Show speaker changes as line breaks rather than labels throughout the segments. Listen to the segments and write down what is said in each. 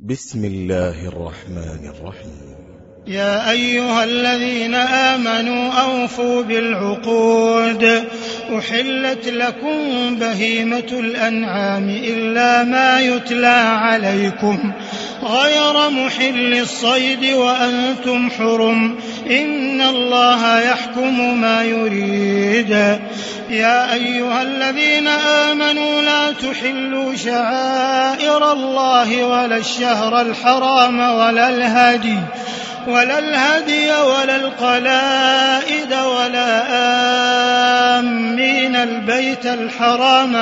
بسم الله الرحمن الرحيم.
يا أيها الذين آمنوا أوفوا بالعقود. أحلت لكم بهيمة الأنعام إلا ما يتلى عليكم غير محل الصيد وأنتم حرم إن الله يحكم ما يريد. يا أيها الذين آمنوا لا تحلوا شعائر الله ولا الشهر الحرام ولا الهدي ولا القلائد ولا آمين البيت الحرام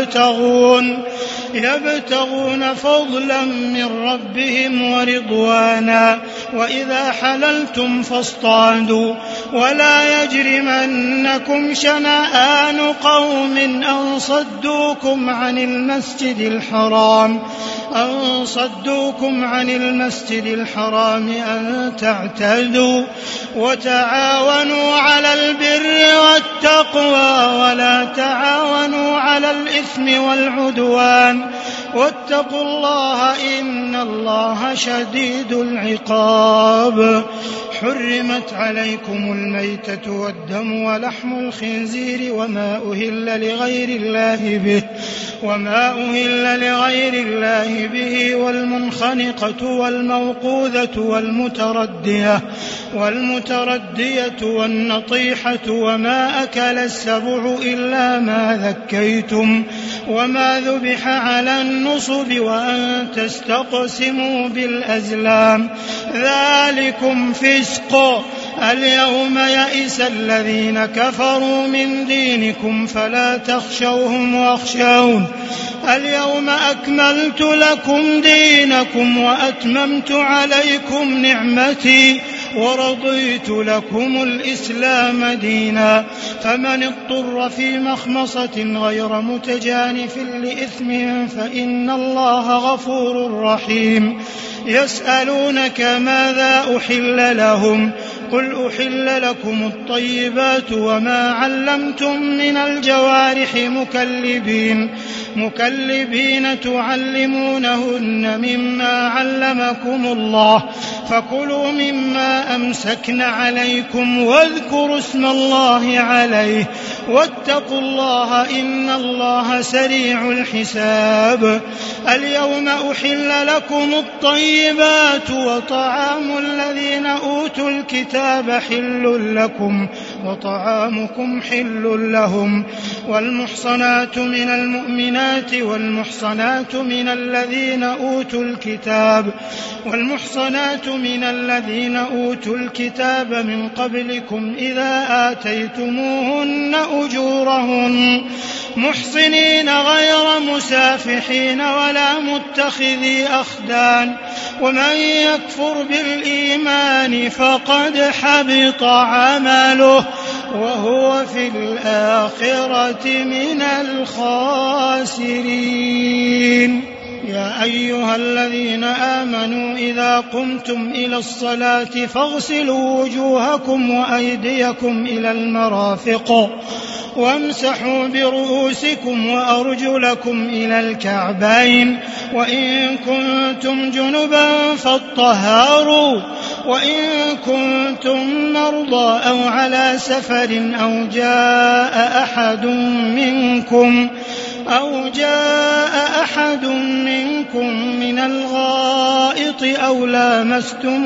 يبتغون فضلا من ربهم ورضوانا وإذا حللتم فاصطادوا ولا يجرمنكم شنآن قوم أن صدوكم عن المسجد الحرام أن تعتدوا وتعاونوا على البر والتقوى ولا تعاونوا على الإثم والعدوان واتقوا الله إن الله شديد العقاب. حرمت عليكم الميتة والدم ولحم الخنزير وما أهل لغير الله به والمنخنقة والموقوذة والمتردية والنطيحة وما أكل السبع إلا ما ذكيتم وما ذبح على النصب وأن تستقسموا بالأزلام ذلكم فسق. اليوم يئس الذين كفروا من دينكم فلا تخشوهم واخشون. اليوم أكملت لكم دينكم وأتممت عليكم نعمتي ورضيت لكم الإسلام دينا. فمن اضطر في مخمصة غير متجانف لإثم فإن الله غفور رحيم. يسألونك ماذا أحل لهم قل أحل لكم الطيبات وما علمتم من الجوارح مكلبين تعلمونهن مما علمكم الله فكلوا مما أمسكن عليكم واذكروا اسم الله عليه واتقوا الله إن الله سريع الحساب. اليوم أحل لكم الطيبات وطعام الذين أوتوا الكتاب حل لكم وطعامكم حل لهم والمحصنات من المؤمنات والمحصنات من الذين أوتوا الكتاب من قبلكم إذا آتيتموهن أجورهن محصنين غير مسافحين ولا متخذي أخدان ومن يكفر بالإيمان فقد حبط عمله وهو في الآخرة من الخاسرين. يا أيها الذين آمنوا إذا قمتم إلى الصلاة فاغسلوا وجوهكم وأيديكم إلى المرافق وامسحوا برؤوسكم وأرجلكم إلى الكعبين وإن كنتم جنبا فاطهروا وإن كنتم مرضى أو على سفر أو جاء أحد منكم من الغائط أو لامستم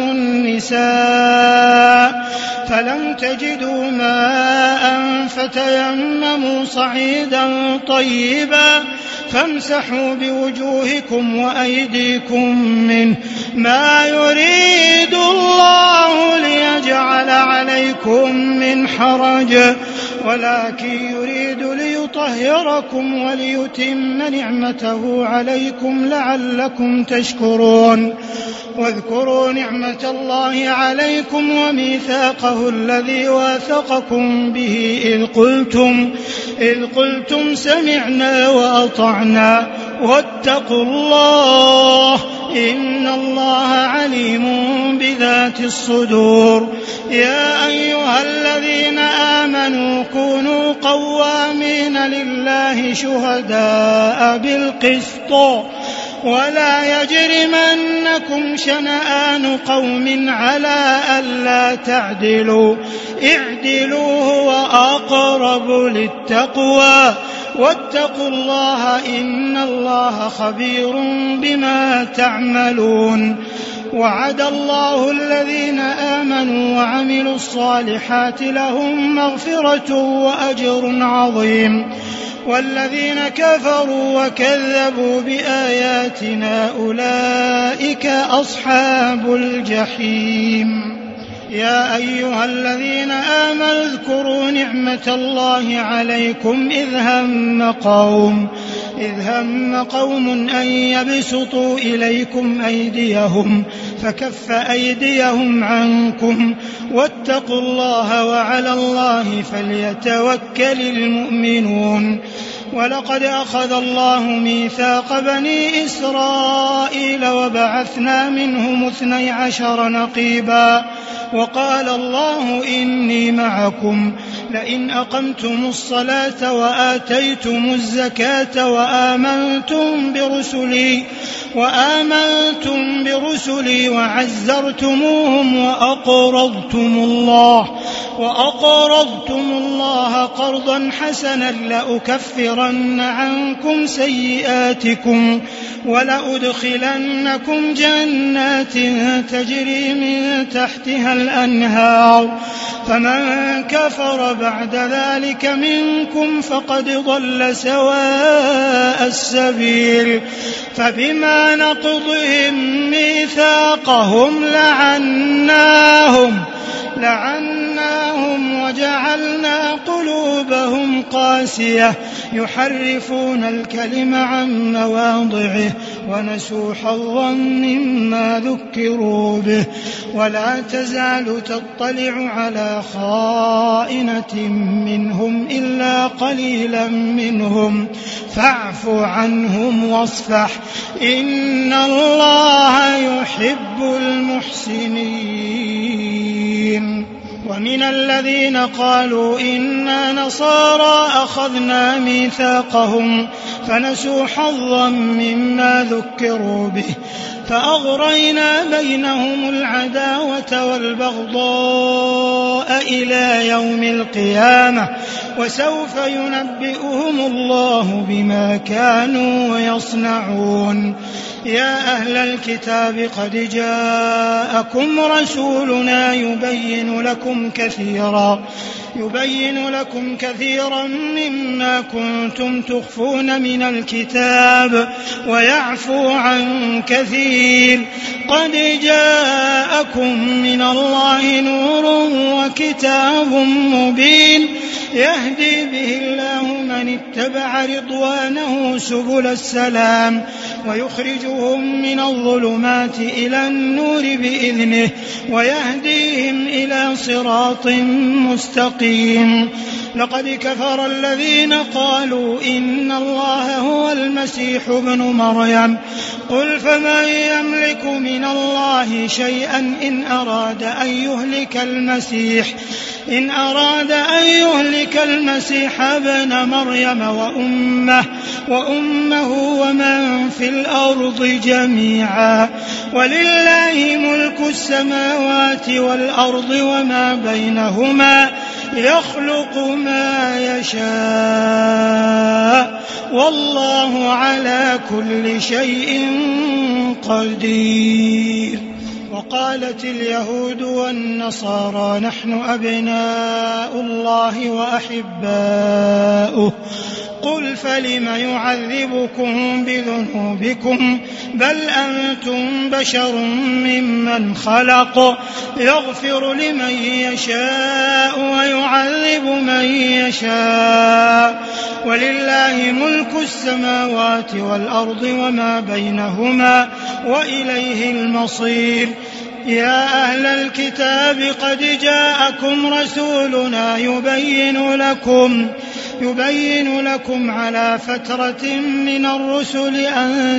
النساء فلم تجدوا ماء فتيمموا صعيدا طيبا فامسحوا بوجوهكم وأيديكم منه ما يريد الله ليجعل عليكم من حرج ولكن يريد ليطهركم وليتم نعمته عليكم لعلكم تشكرون. واذكروا نعمة الله عليكم وميثاقه الذي واثقكم به إذ قلتم سمعنا وأطعنا واتقوا الله إن الله عليم بذات الصدور. يا أيها الذين آمنوا كونوا قوامين لله شهداء بالقسط ولا يجرمنكم يجرمنكم شنآن قوم على ألا تعدلوا اعدلوا هو أقرب للتقوى واتقوا الله إن الله خبير بما تعملون. وعد الله الذين آمنوا وعملوا الصالحات لهم مغفرة وأجر عظيم والذين كفروا وكذبوا بآياتنا أولئك أصحاب الجحيم. يا أيها الذين آمنوا اذكروا نعمة الله عليكم إذ هم قوم أن يبسطوا إليكم أيديهم فكف أيديهم عنكم واتقوا الله وعلى الله فليتوكل المؤمنون. ولقد أخذ الله ميثاق بني إسرائيل وبعثنا منهم 12 نقيبا وقال الله إني معكم لئن أقمتم الصلاة وآتيتم الزكاة وآمنتم برسلي وعزرتموهم وأقرضتم الله قرضا حسنا لأكفرن عنكم سيئاتكم ولأدخلنكم جنات تجري من تحتها الأنهار فمن كفر بعد ذلك منكم فقد ضل سواء السبيل. فبما نقضهم ميثاقهم لعناهم وجعلنا قلوبهم قاسية يحرفون الكلم عن مواضعه ونسوا حظا مما ذكروا به ولا تزال تطلع على خائنة منهم إلا قليلا منهم فاعف عنهم واصفح إن الله يحب المحسنين. ومن الذين قالوا إنا نصارى أخذنا ميثاقهم فنسوا حظا مما ذكروا به فأغرينا بينهم العداوة والبغضاء إلى يوم القيامة وسوف ينبئهم الله بما كانوا يصنعون. يا أهل الكتاب قد جاءكم رسولنا يبين لكم كثيرا مما كنتم تخفون من الكتاب ويعفو عن كثير. قد جاءكم من الله نور وكتاب مبين يهدي به الله من اتبع رضوانه سبل السلام ويخرجهم من الظلمات إلى النور بإذنه ويهديهم إلى صراط مستقيم. لقد كفر الذين قالوا إن الله هو المسيح ابن مريم قل فمن يملك من الله شيئا إن أراد أن يهلك المسيح ابن مريم وأمه ومن في الأرض جميعا ولله ملك السماوات والأرض وما بينهما يخلق ما يشاء والله على كل شيء قدير. وقالت اليهود والنصارى نحن أبناء الله وأحباؤه قل فلم يعذبكم بذنوبكم بل أنتم بشر ممن خلق يغفر لمن يشاء ويعذب من يشاء ولله ملك السماوات والأرض وما بينهما وإليه المصير. يا أهل الكتاب قد جاءكم رسولنا يبين لكم على فترة من الرسل أن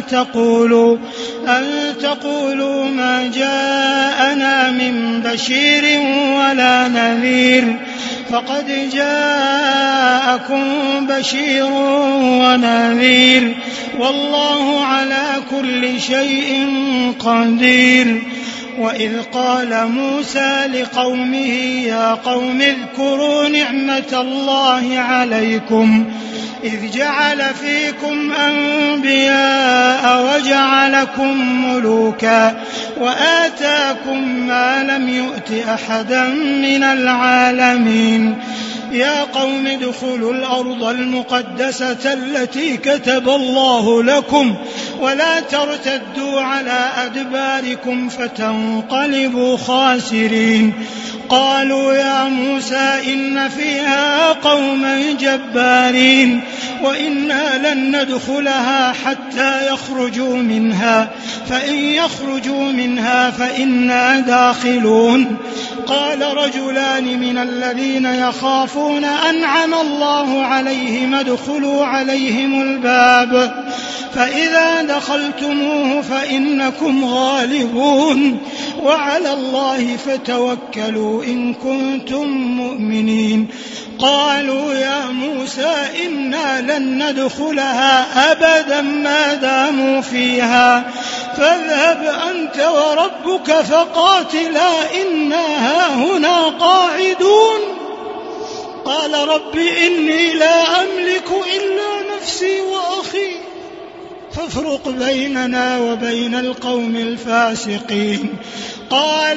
تقولوا ما جاءنا من بشير ولا نذير فقد جاءكم بشير ونذير والله على كل شيء قدير. وإذ قال موسى لقومه يا قوم اذكروا نعمة الله عليكم إذ جعل فيكم أنبياء وجعلكم ملوكا وآتاكم ما لم يؤت أحدا من العالمين. يا قوم ادخلوا الأرض المقدسة التي كتب الله لكم ولا ترتدوا على أدباركم فتنقلبوا خاسرين. قالوا يا موسى إن فيها قوما جبارين وإنا لن ندخلها حتى يخرجوا منها فإن يخرجوا منها فإنا داخلون. قال رجلان من الذين يخافون أنعم الله عليهم ادخلوا عليهم الباب فإذا دخلتموه فإنكم غالبون وعلى الله فتوكلوا إن كنتم مؤمنين. قالوا يا موسى إنا لن ندخلها أبدا ما داموا فيها فاذهب أنت وربك فقاتلا إنا هاهنا قاعدون. قال رب إني لا أملك إلا نفسي وأخي فافرق بيننا وبين القوم الفاسقين. قال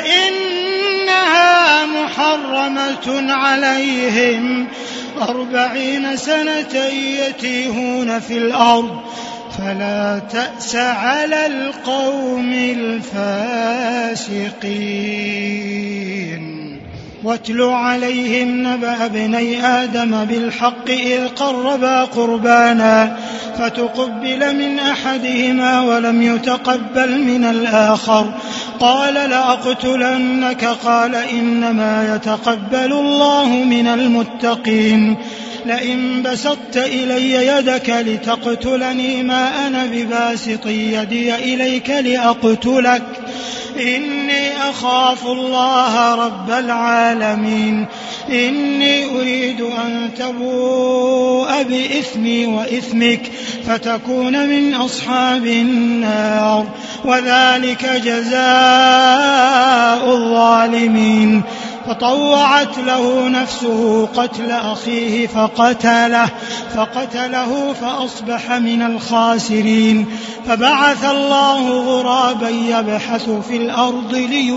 فإنها محرمة عليهم 40 سنة يتيهون في الأرض فلا تأس على القوم الفاسقين. واتل عليهم نبأ ابني آدم بالحق إذ قربا قربانا فتقبل من أحدهما ولم يتقبل من الآخر قال لأقتلنك قال إنما يتقبل الله من المتقين. لئن بسطت إلي يدك لتقتلني ما أنا بباسط يدي إليك لأقتلك إني أخاف الله رب العالمين. إني أريد أن تبوء بإثمي وإثمك فتكون من أصحاب النار وذلك جزاء الظالمين. فطوعت له نفسه قتل أخيه فقتله فأصبح من الخاسرين. فبعث الله غرابا يبحث في الأرض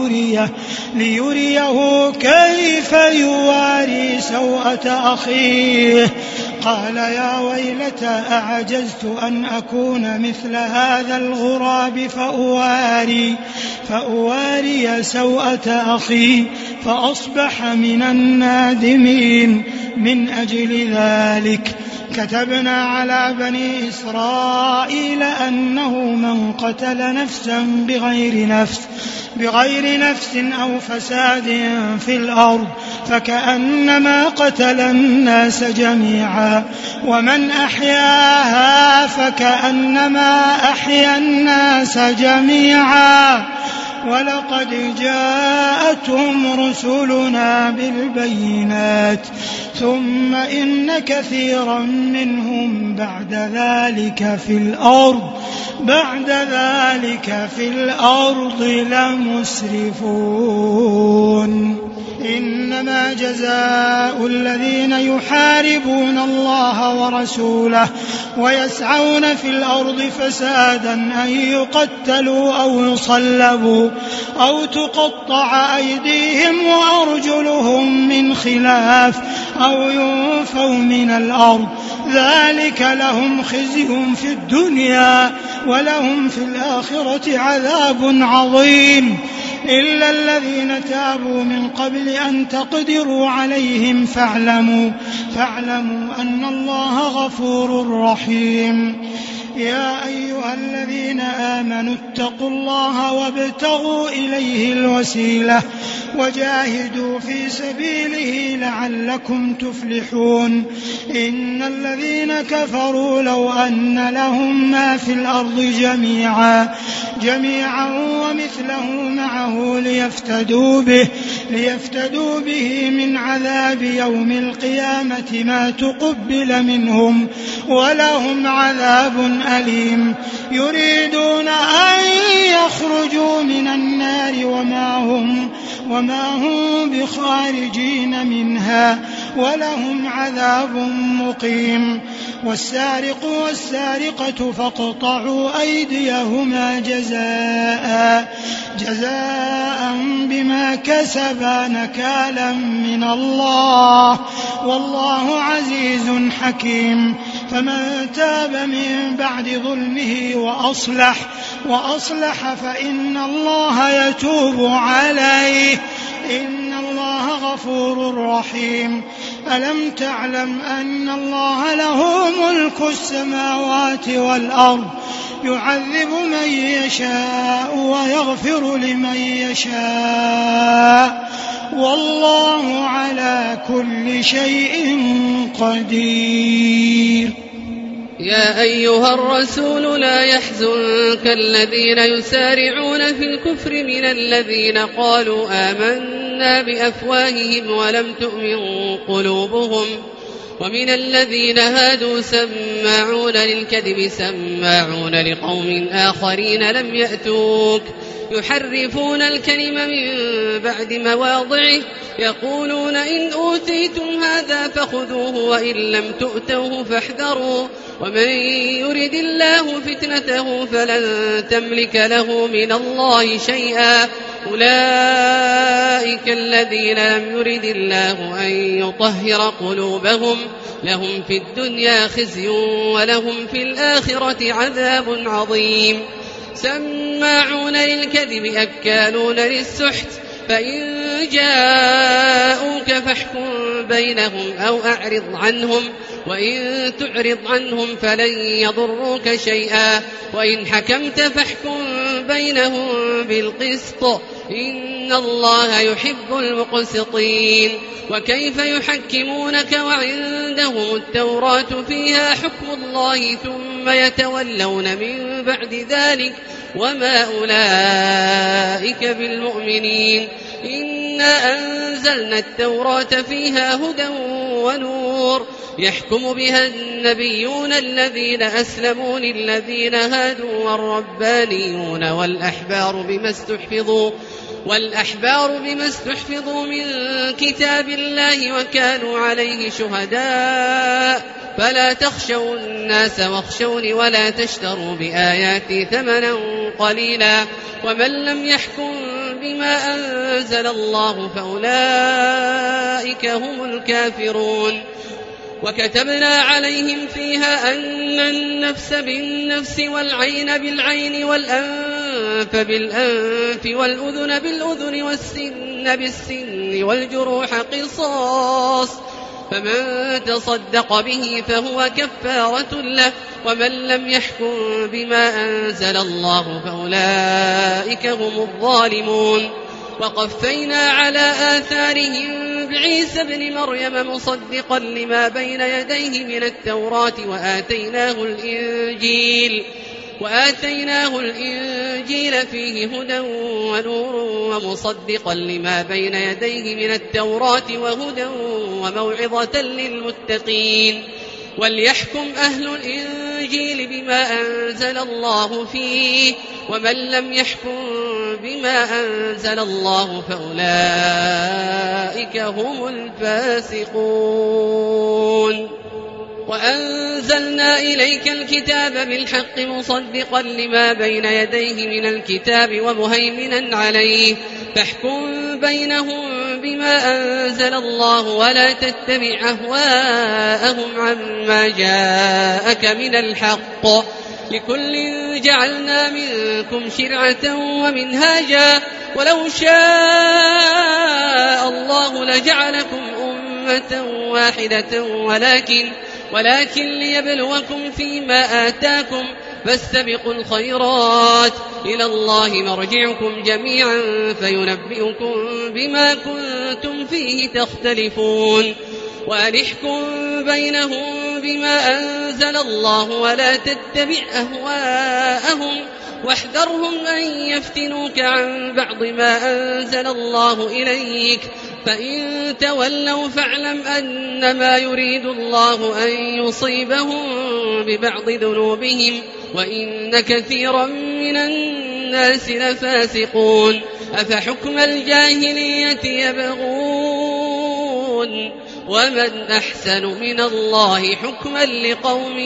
ليريه كيف يواري سوءة أخيه. قال يا ويلتى أعجزت أن أكون مثل هذا الغراب فأواري سوءة أخي فأصبح من النادمين. من أجل ذلك كتبنا على بني إسرائيل أنه من قتل نفسا بغير نفس أو فساد في الأرض فكأنما قتل الناس جميعا ومن أحياها فكأنما أحيا الناس جميعا. ولقد جاءتهم رسلنا بالبينات ثم إن كثيرا منهم بعد ذلك في الأرض لمسرفون. إنما جزاء الذين يحاربون الله ورسوله ويسعون في الأرض فسادا أن يقتلوا أو يصلبوا أو تقطع أيديهم وأرجلهم من خلاف أو ينفوا من الأرض ذلك لهم خزي في الدنيا ولهم في الآخرة عذاب عظيم. إلا الذين تابوا من قبل أن تقدروا عليهم فاعلموا أن الله غفور رحيم. يا أيها الذين آمنوا اتقوا الله وابتغوا إليه الوسيلة وجاهدوا في سبيله لعلكم تفلحون إن الذين كفروا لو أن لهم ما في الأرض جميعا ومثله معه ليفتدوا به من عذاب يوم القيامة ما تقبل منهم ولهم عذاب أليم يريدون أن يخرجوا من النار وما هم بخارجين منها ولهم عذاب مقيم والسارق والسارقة فاقطعوا أيديهما جزاء بما كسبا نكالا من الله والله عزيز حكيم فمن تاب من بعد ظلمه وأصلح فإن الله يتوب عليه إن الله غفور رحيم ألم تعلم أن الله له ملك السماوات والأرض يعذب من يشاء ويغفر لمن يشاء والله على كل شيء قدير
يا أيها الرسول لا يحزنك الذين يسارعون في الكفر من الذين قالوا آمنا بأفواههم ولم تؤمن قلوبهم ومن الذين هادوا سماعون للكذب سماعون لقوم آخرين لم يأتوك يحرفون الكلم من بعد مواضعه يقولون إن أوتيتم هذا فخذوه وإن لم تؤتوه فاحذروا ومن يرد الله فتنته فلن تملك له من الله شيئا أولئك الذين لم يرد الله أن يطهر قلوبهم لهم في الدنيا خزي ولهم في الآخرة عذاب عظيم سماعون للكذب أكالون للسحت فإن جاءوك فاحكم بينهم أو أعرض عنهم وإن تعرض عنهم فلن يضروك شيئا وإن حكمت فاحكم بينهم بالقسط إن الله يحب المقسطين وكيف يحكمونك وعندهم التوراة فيها حكم الله ثم يتولون من بعد ذلك وما أولئك بالمؤمنين إنا أنزلنا التوراة فيها هدى ونور يحكم بها النبيون الذين أسلموا للذين هادوا والربانيون والأحبار بما استحفظوا من كتاب الله وكانوا عليه شهداء فلا تخشوا الناس واخشوني ولا تشتروا بآياتي ثمنا قليلا ومن لم يحكم بما أنزل الله فأولئك هم الكافرون وكتبنا عليهم فيها أن النفس بالنفس والعين بالعين والأنف بالأنف والأذن بالأذن والسن بالسن والجروح قصاص فمن تصدق به فهو كفارة له ومن لم يحكم بما أنزل الله فأولئك هم الظالمون وقفينا على آثارهم بعيسى ابن مريم مصدقا لما بين يديه من التوراة وآتيناه الإنجيل فيه هدى ونور ومصدقا لما بين يديه من التوراة وهدى وموعظة للمتقين وليحكم أهل الإنجيل بما أنزل الله فيه ومن لم يحكم بما أنزل الله فأولئك هم الفاسقون وأنزلنا إليك الكتاب بالحق مصدقا لما بين يديه من الكتاب ومهيمنا عليه فاحكم بينهم بما أنزل الله ولا تتبع أهواءهم عما جاءك من الحق لكل جعلنا منكم شرعة ومنهاجا ولو شاء الله لجعلكم أمة واحدة ولكن ليبلوكم فيما آتاكم فاستبقوا الخيرات إلى الله مرجعكم جميعا فينبئكم بما كنتم فيه تختلفون وأنحكم بينهم بما أنزل الله ولا تتبع أهواءهم واحذرهم أن يفتنوك عن بعض ما أنزل الله إليك فإن تولوا فاعلم أنما يريد الله أن يصيبهم ببعض ذنوبهم وإن كثيرا من الناس لفاسقون أفحكم الجاهلية يبغون ومن أحسن من الله حكما لقوم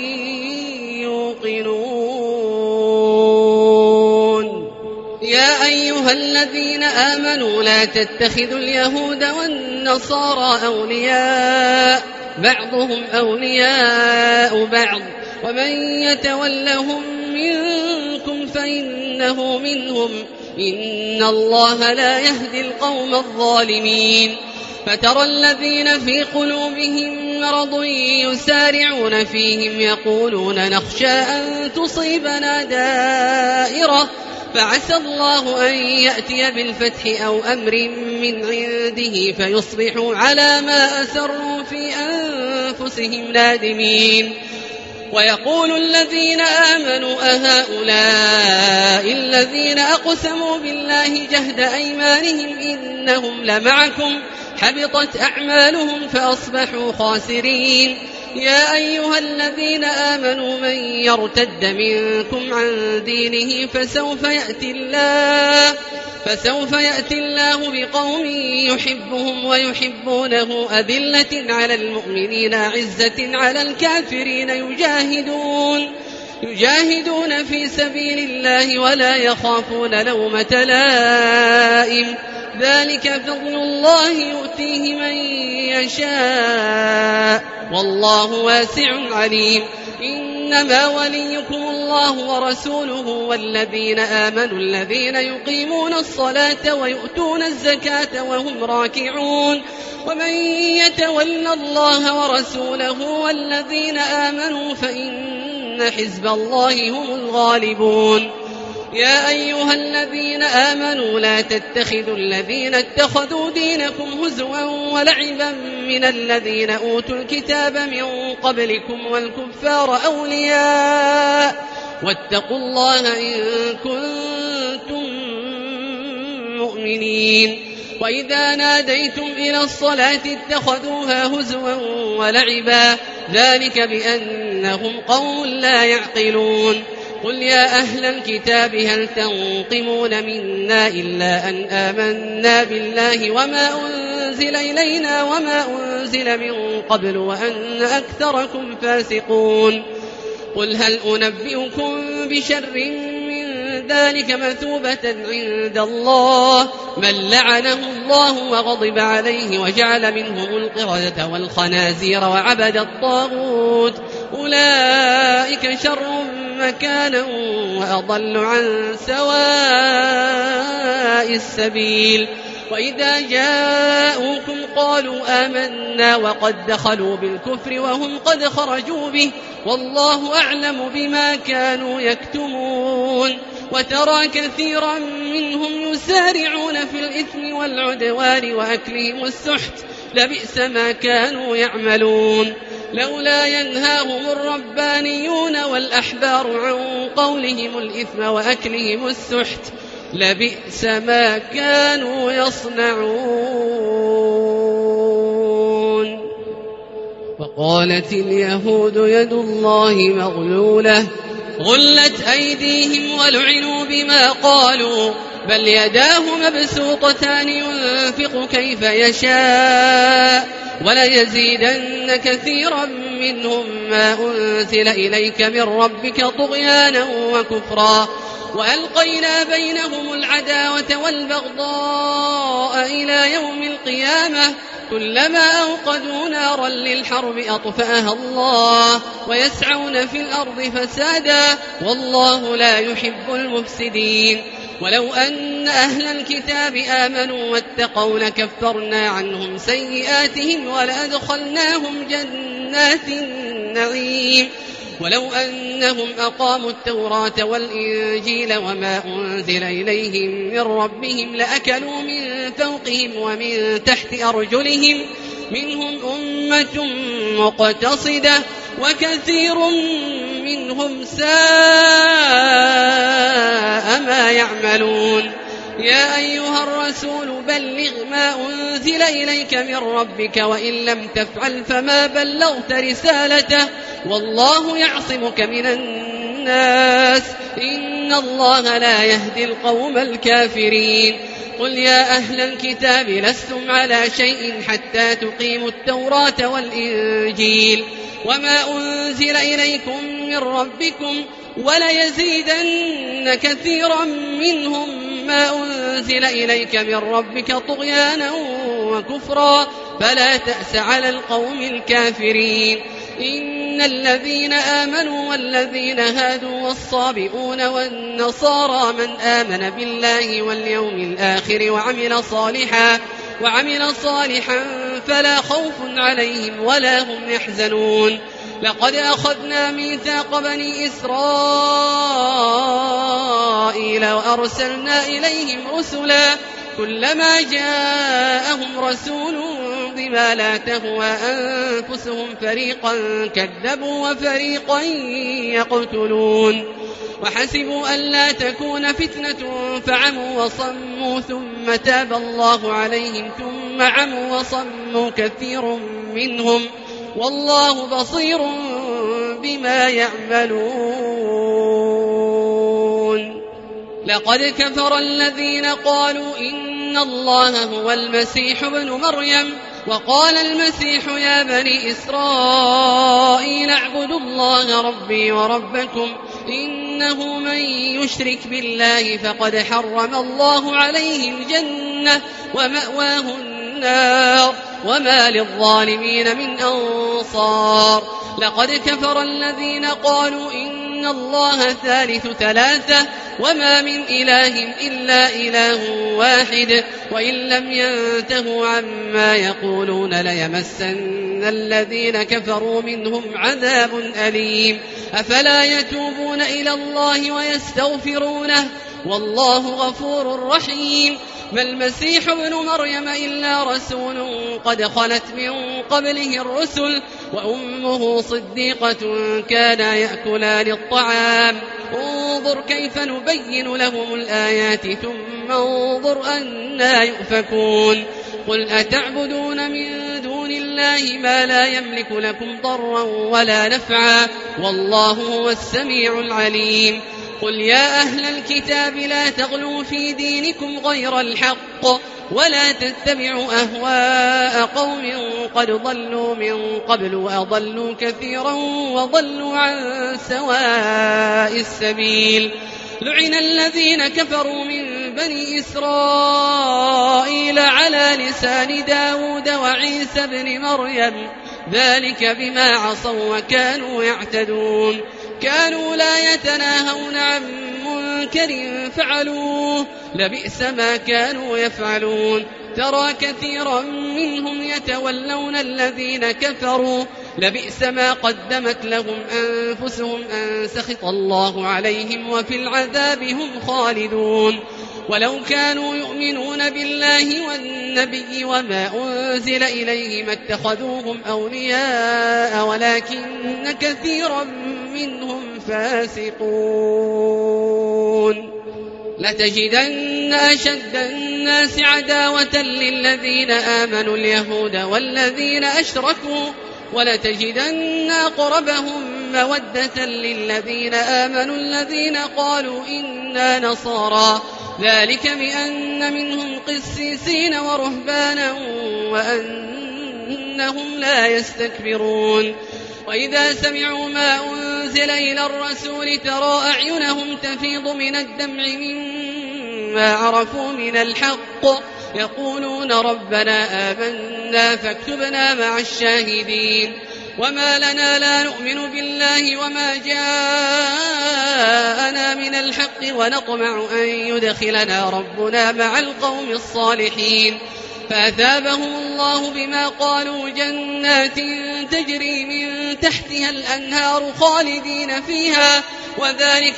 يوقنون يا أيها الذين آمنوا لا تتخذوا اليهود والنصارى أولياء بعضهم أولياء بعض ومن يتولهم منكم فإنه منهم إن الله لا يهدي القوم الظالمين فترى الذين في قلوبهم مرض يسارعون فيهم يقولون نخشى أن تصيبنا دائرة فعسى الله أن يأتي بالفتح أو أمر من عنده فيصبحوا على ما أسروا في أنفسهم نادمين ويقول الذين آمنوا أهؤلاء الذين أقسموا بالله جهد أيمانهم إنهم لمعكم حبطت أعمالهم فأصبحوا خاسرين يا أيها الذين آمنوا من يرتد منكم عن دينه فسوف يأتي الله بقوم يحبهم ويحبونه أذلة على المؤمنين عزة على الكافرين يجاهدون في سبيل الله ولا يخافون لومة لائم ذلك فضل الله يؤتيه من يشاء والله واسع عليم إنما وليكم الله ورسوله والذين آمنوا الذين يقيمون الصلاة ويؤتون الزكاة وهم راكعون ومن يتول الله ورسوله والذين آمنوا فإن حزب الله هم الغالبون يا أيها الذين آمنوا لا تتخذوا الذين اتخذوا دينكم هزوا ولعبا من الذين أوتوا الكتاب من قبلكم والكفار أولياء واتقوا الله إن كنتم مؤمنين وإذا ناديتم إلى الصلاة اتخذوها هزوا ولعبا ذلك بأنهم قوم لا يعقلون قل يا أهل الكتاب هل تنقمون منا إلا أن آمنا بالله وما أنزل إلينا وما أنزل من قبل وأن أكثركم فاسقون قل هل أنبئكم بشر من ذلك مثوبة عند الله من لعنه الله وغضب عليه وجعل منهم القردة والخنازير وعبد الطاغوت أولئك شر مكانا وأضل عن سواء السبيل وإذا جاءوكم قالوا آمنا وقد دخلوا بالكفر وهم قد خرجوا به والله أعلم بما كانوا يكتمون وترى كثيرا منهم يسارعون في الإثم والعدوان وأكلهم السحت لبئس ما كانوا يعملون لولا ينهاهم الربانيون والأحبار عن قولهم الإثم وأكلهم السحت لبئس ما كانوا يصنعون وقالت اليهود يد الله مغلولة غلت أيديهم ولعنوا بما قالوا بل يداه مبسوطتان ينفق كيف يشاء وليزيدن كثيرا منهم ما أنزل إليك من ربك طغيانا وكفرا وألقينا بينهم العداوة والبغضاء إلى يوم القيامة كلما أوقدوا نارا للحرب أطفأها الله ويسعون في الأرض فسادا والله لا يحب المفسدين ولو أن أهل الكتاب آمنوا واتقوا لكفرنا عنهم سيئاتهم ولأدخلناهم جنات النعيم ولو أنهم أقاموا التوراة والإنجيل وما أنزل إليهم من ربهم لأكلوا من فوقهم ومن تحت أرجلهم منهم أمة مقتصدة وكثير منهم ساء ما يعملون. يا أيها الرسول بلغ ما أنزل إليك من ربك وإن لم تفعل فما بلغت رسالته والله يعصمك من الناس إن الله لا يهدي القوم الكافرين. قل يا أهل الكتاب لستم على شيء حتى تقيموا التوراة والإنجيل وما أنزل إليكم من ربكم وليزيدن كثيرا منهم ما أنزل إليك من ربك طغيانا وكفرا فلا تأس على القوم الكافرين. إن الذين آمنوا والذين هادوا والصابئون والنصارى من آمن بالله واليوم الآخر وعمل صالحا فلا خوف عليهم ولا هم يحزنون. لقد أخذنا ميثاق بني إسرائيل وأرسلنا إليهم رسلا كلما جاءهم رسول بما لا تهوى أنفسهم فريقا كذبوا وفريقا يقتلون وحسبوا ألا تكون فتنة فعموا وصموا ثم تاب الله عليهم ثم عموا وصموا كثير منهم والله بصير بما يعملون. لقد كفر الذين قالوا إن الله هو المسيح ابن مريم وقال المسيح يا بني إسرائيل اعبدوا الله ربي وربكم إنه من يشرك بالله فقد حرم الله عليه الجنة ومأواه النار وما للظالمين من أنصار. لقد كفر الذين قالوا إن الله ثالث ثلاثة وما من إله إلا إله واحد وإن لم ينتهوا عما يقولون ليمسن الذين كفروا منهم عذاب أليم. أفلا يتوبون إلى الله ويستغفرونه والله غفور رحيم. ما المسيح ابن مريم إلا رسول قد خلت من قبله الرسل وأمه صديقة كانا يأكلان الطعام انظر كيف نبين لهم الآيات ثم انظر أنى يؤفكون. قل أتعبدون من دون الله ما لا يملك لكم ضرا ولا نفعا والله هو السميع العليم. قل يا أهل الكتاب لا تغلوا في دينكم غير الحق ولا تتبعوا أهواء قوم قد ضلوا من قبل وأضلوا كثيرا وضلوا عن سواء السبيل. لعن الذين كفروا من بني إسرائيل على لسان داود وعيسى بن مريم ذلك بما عصوا وكانوا يعتدون. كانوا لا يتناهون عن منكر فعلوه لبئس ما كانوا يفعلون. ترى كثيرا منهم يتولون الذين كفروا لبئس ما قدمت لهم أنفسهم أن سخط الله عليهم وفي العذاب هم خالدون. ولو كانوا يؤمنون بالله والنبي وما أنزل إليه ما اتخذوهم أولياء ولكن كثيرا منهم فاسقون. لتجدن أشد الناس عداوة للذين آمنوا اليهود والذين أشركوا ولتجدن أقربهم مودة للذين آمنوا الذين قالوا إنا نصارى ذلك بأن منهم قسيسين ورهبانا وأنهم لا يستكبرون. وإذا سمعوا ما أنزل إلى الرسول ترى أعينهم تفيض من الدمع مما عرفوا من الحق يقولون ربنا آمنا فاكتبنا مع الشاهدين. وما لنا لا نؤمن بالله وما جاءنا من الحق ونطمع أن يدخلنا ربنا مع القوم الصالحين فأثابهم الله بما قالوا جنات تجري من تحتها الأنهار خالدين فيها وذلك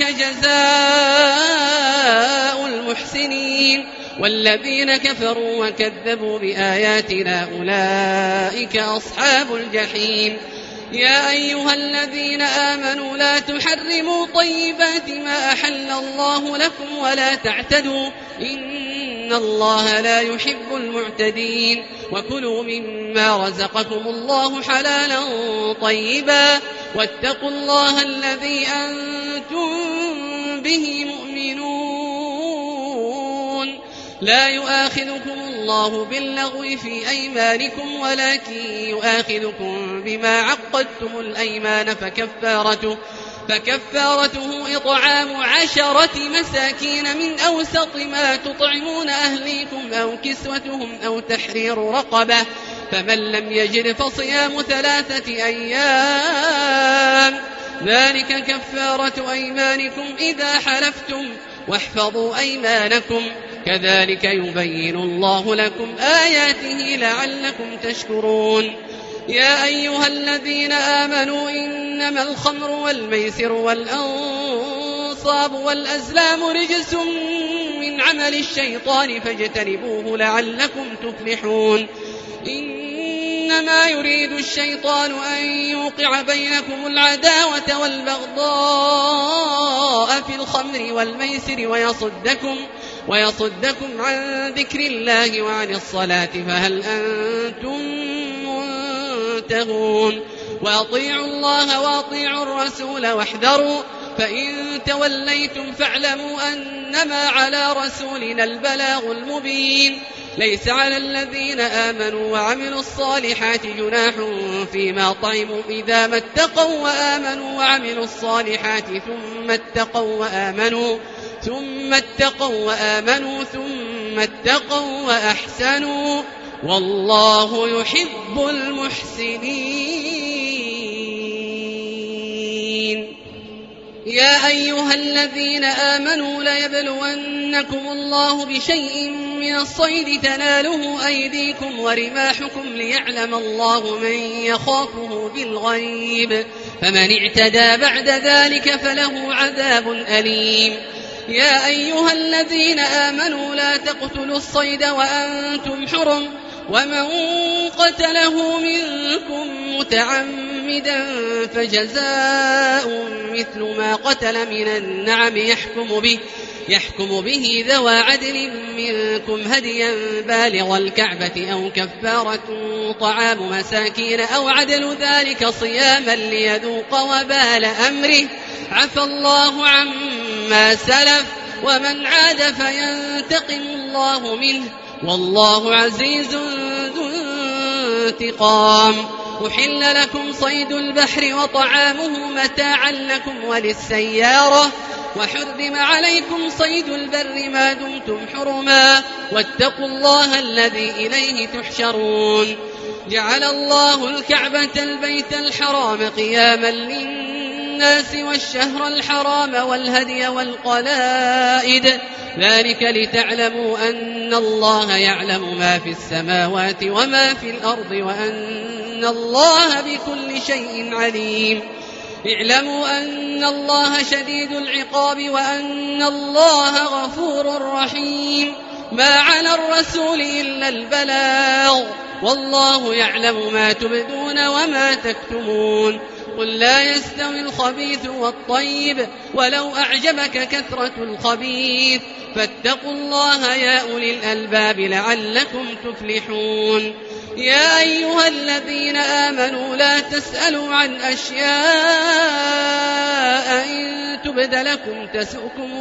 جزاء المحسنين. والذين كفروا وكذبوا بآياتنا أولئك أصحاب الجحيم. يا أيها الذين آمنوا لا تحرموا طيبات ما أحل الله لكم ولا تعتدوا إن الله لا يحب المعتدين. وكلوا مما رزقكم الله حلالا طيبا واتقوا الله الذي أنتم به مؤمنون. لا يؤاخذكم الله باللغو في أيمانكم ولكن يؤاخذكم بما عقدتم الأيمان فكفارته إطعام 10 مساكين من أوسط ما تطعمون أهليكم أو كسوتهم أو تحرير رقبة فمن لم يجد فصيام 3 أيام ذلك كفارة أيمانكم إذا حلفتم واحفظوا أيمانكم كذلك يبين الله لكم آياته لعلكم تشكرون. يا أيها الذين آمنوا إنما الخمر والميسر والأنصاب والأزلام رجس من عمل الشيطان فاجتنبوه لعلكم تفلحون. إنما يريد الشيطان أن يوقع بينكم العداوة والبغضاء في الخمر والميسر ويصدكم عن ذكر الله وعن الصلاة فهل أنتم منتهون. وأطيعوا الله وأطيعوا الرسول واحذروا فإن توليتم فاعلموا أنما على رسولنا البلاغ المبين. ليس على الذين آمنوا وعملوا الصالحات جناح فيما طعموا إذا ما اتقوا وآمنوا وعملوا الصالحات ثم اتقوا وأحسنوا والله يحب المحسنين. يا أيها الذين آمنوا ليبلونكم الله بشيء من الصيد تناله أيديكم ورماحكم ليعلم الله من يخافه بالغيب فمن اعتدى بعد ذلك فله عذاب أليم. يا أيها الذين آمنوا لا تقتلوا الصيد وأنتم حرم ومن قتله منكم متعمدا فجزاء مثل ما قتل من النعم يحكم به ذوى عدل منكم هديا بالغ الكعبة أو كفارة طعام مساكين أو عدل ذلك صياما ليذوق وبال أمره عفى الله عما سلف ومن عاد فينتقم الله منه والله عزيز ذو انتقام. أحل لكم صيد البحر وطعامه متاعا لكم وللسيارة وحرم عليكم صيد البر ما دمتم حرما واتقوا الله الذي إليه تحشرون. جعل الله الكعبة البيت الحرام قياما للناس والشهر الحرام والهدي والقلائد ذلك لتعلموا أن الله يعلم ما في السماوات وما في الأرض وأن الله بكل شيء عليم. اعلموا أن الله شديد العقاب وأن الله غفور رحيم. ما على الرسول إلا البلاغ والله يعلم ما تبدون وما تكتمون. قل لا يستوي الخبيث والطيب ولو أعجبك كثرة الخبيث فاتقوا الله يا أولي الألباب لعلكم تفلحون. يا أيها الذين آمنوا لا تسألوا عن أشياء إن تبد لكم تسؤكم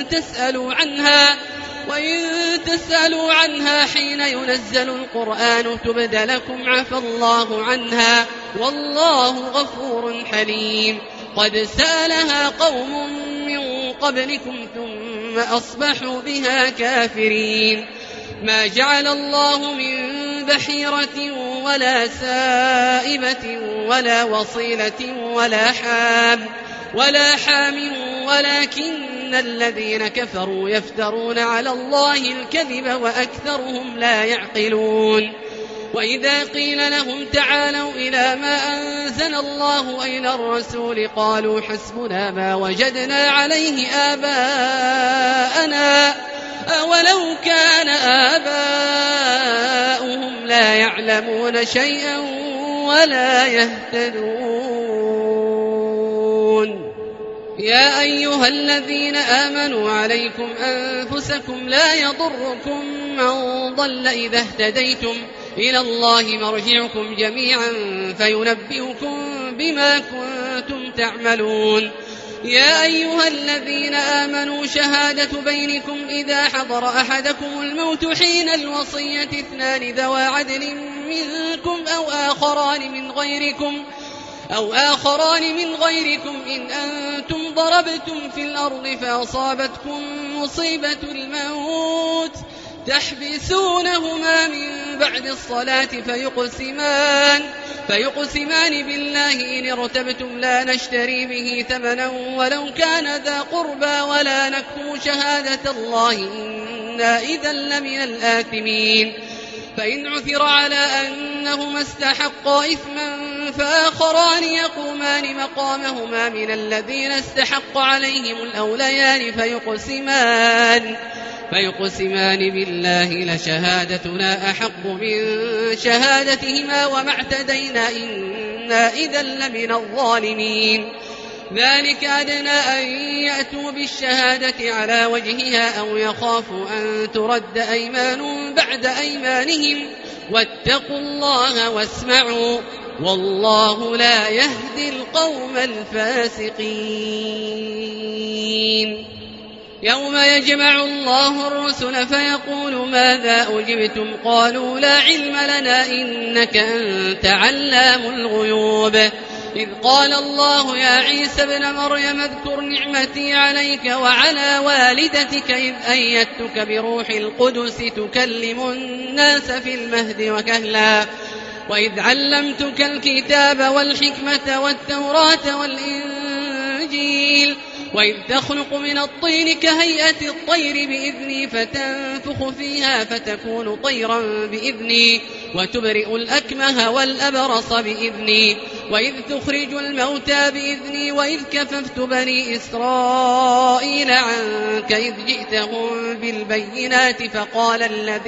وإن تسألوا عنها حين ينزل القرآن تبد لكم عفى الله عنها والله غفور حليم. قد سألها قوم من قبلكم ثم أصبحوا بها كافرين. ما جعل الله من بحيرة ولا سائبة ولا وصيلة ولا حام ولكن أن الذين كفروا يفترون على الله الكذب وأكثرهم لا يعقلون. وإذا قيل لهم تعالوا إلى ما أنزل الله وإلى الرسول قالوا حسبنا ما وجدنا عليه آباءنا أولو كان آباؤهم لا يعلمون شيئا ولا يهتدون. يا أيها الذين آمنوا عليكم أنفسكم لا يضركم من ضل إذا اهتديتم إلى الله مرجعكم جميعا فينبئكم بما كنتم تعملون. يا أيها الذين آمنوا شهادة بينكم إذا حضر أحدكم الموت حين الوصية 2 ذوى عدل منكم أو آخران من غيركم إن أنتم ضربتم في الأرض فأصابتكم مصيبة الموت تحبسونهما من بعد الصلاة فيقسمان بالله إن ارتبتم لا نشتري به ثمنا ولو كان ذا قربى ولا نكتم شهادة الله إنا إذا لمن الآثمين. فإن عثر على أنهما استحقا إثما فآخران يقومان مقامهما من الذين استحق عليهم الأوليان فيقسمان بالله لشهادتنا أحق من شهادتهما وما اعتدينا إنا إذا لمن الظالمين. ذلك أدنى أن يأتوا بالشهادة على وجهها أو يخافوا أن ترد أيمان بعد أيمانهم واتقوا الله واسمعوا والله لا يهدي القوم الفاسقين. يوم يجمع الله الرسل فيقول ماذا أجبتم قالوا لا علم لنا إنك أنت علام الغيوب. إذ قال الله يا عيسى ابن مريم اذكر نعمتي عليك وعلى والدتك إذ أيدتك بروح القدس تكلم الناس في المهد وكهلا وإذ علمتك الكتاب والحكمة والتوراة والإنجيل وإذ تخلق من الطين كهيئة الطير بإذني فتنفخ فيها فتكون طيرا بإذني وتبرئ الأكمه والأبرص بإذني وإذ تخرج الموتى بإذني وإذ كففت بني إسرائيل عنك إذ جئتهم بالبينات فقال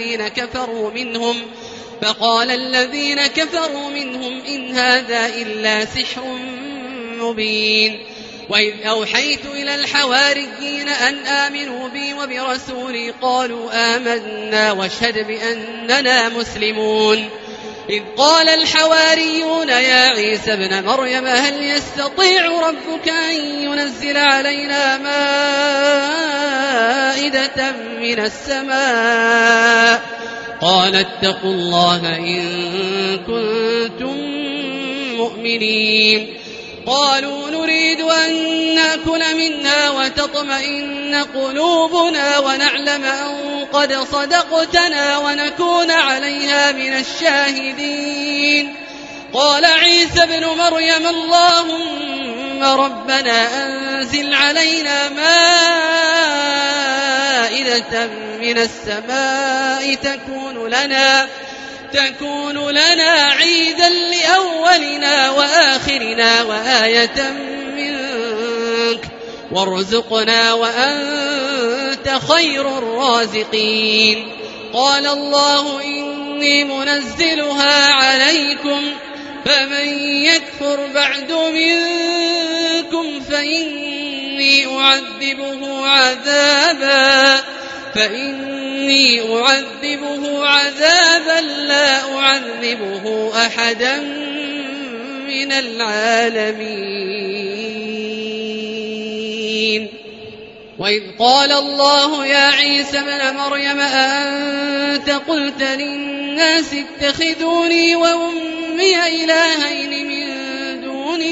الذين كفروا منهم إن هذا إلا سحر مبين. وإذ أوحيت إلى الحواريين أن آمنوا بي وبرسولي قالوا آمنا واشهد بأننا مسلمون. إذ قال الحواريون يا عيسى ابن مريم هل يستطيع ربك أن ينزل علينا مائدة من السماء قال اتقوا الله إن كنتم مؤمنين. قالوا نريد أن نأكل منها وتطمئن قلوبنا ونعلم أن قد صدقتنا ونكون عليها من الشاهدين. قال عيسى ابن مريم اللهم ربنا أنزل علينا مائدة من السماء تكون لنا عيدا لأولنا وآخرنا وآية منك وارزقنا وأنت خير الرازقين. قال الله إني منزلها عليكم فمن يكفر بعد منكم فإني أعذبه عذابا لا أعذبه أحدا من العالمين. وإذ قال الله يا عيسى ابن مريم أأنت قلت للناس اتخذوني وأمي إلهين من دون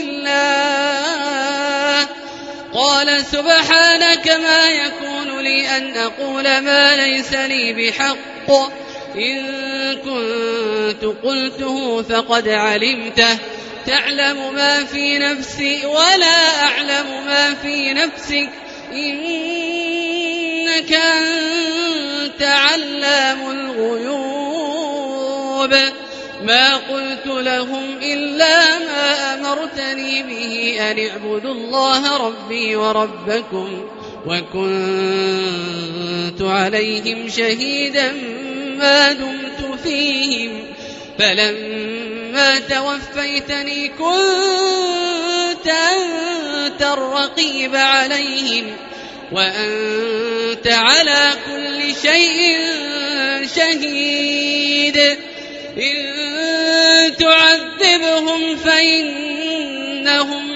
الله قال سبحانك ما يكون لي أن أقول ما ليس لي بحق إن كنت قلته فقد علمته تعلم ما في نفسي ولا أعلم ما في نفسك إنك أنت علام الغيوب ما قلت لهم إلا ما أمرتني به أن اعبدوا الله ربي وربكم وكنت عليهم شهيدا ما دمت فيهم فلما توفيتني كنت أنت الرقيب عليهم وأنت على كل شيء شهيد إن تعذبهم فإنهم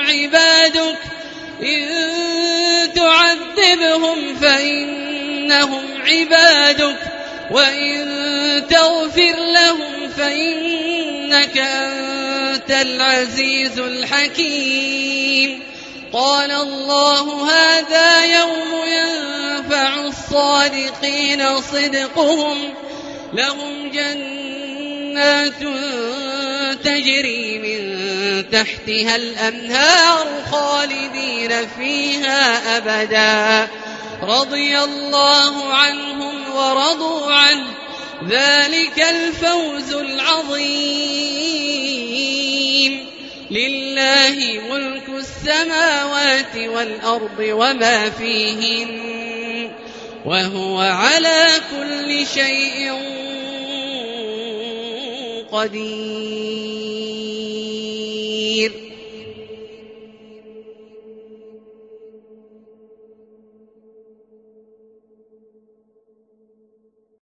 عبادك وإن تغفر لهم فإنك أنت العزيز الحكيم قال الله هذا يوم ينفع الصادقين صدقهم لهم جنات تجري من تحتها الأنهار خالدين فيها أبدا رضي الله عنهم ورضوا عنه ذلك الفوز العظيم لله ملك السماوات والأرض وما فيهن وهو على كل شيء قدير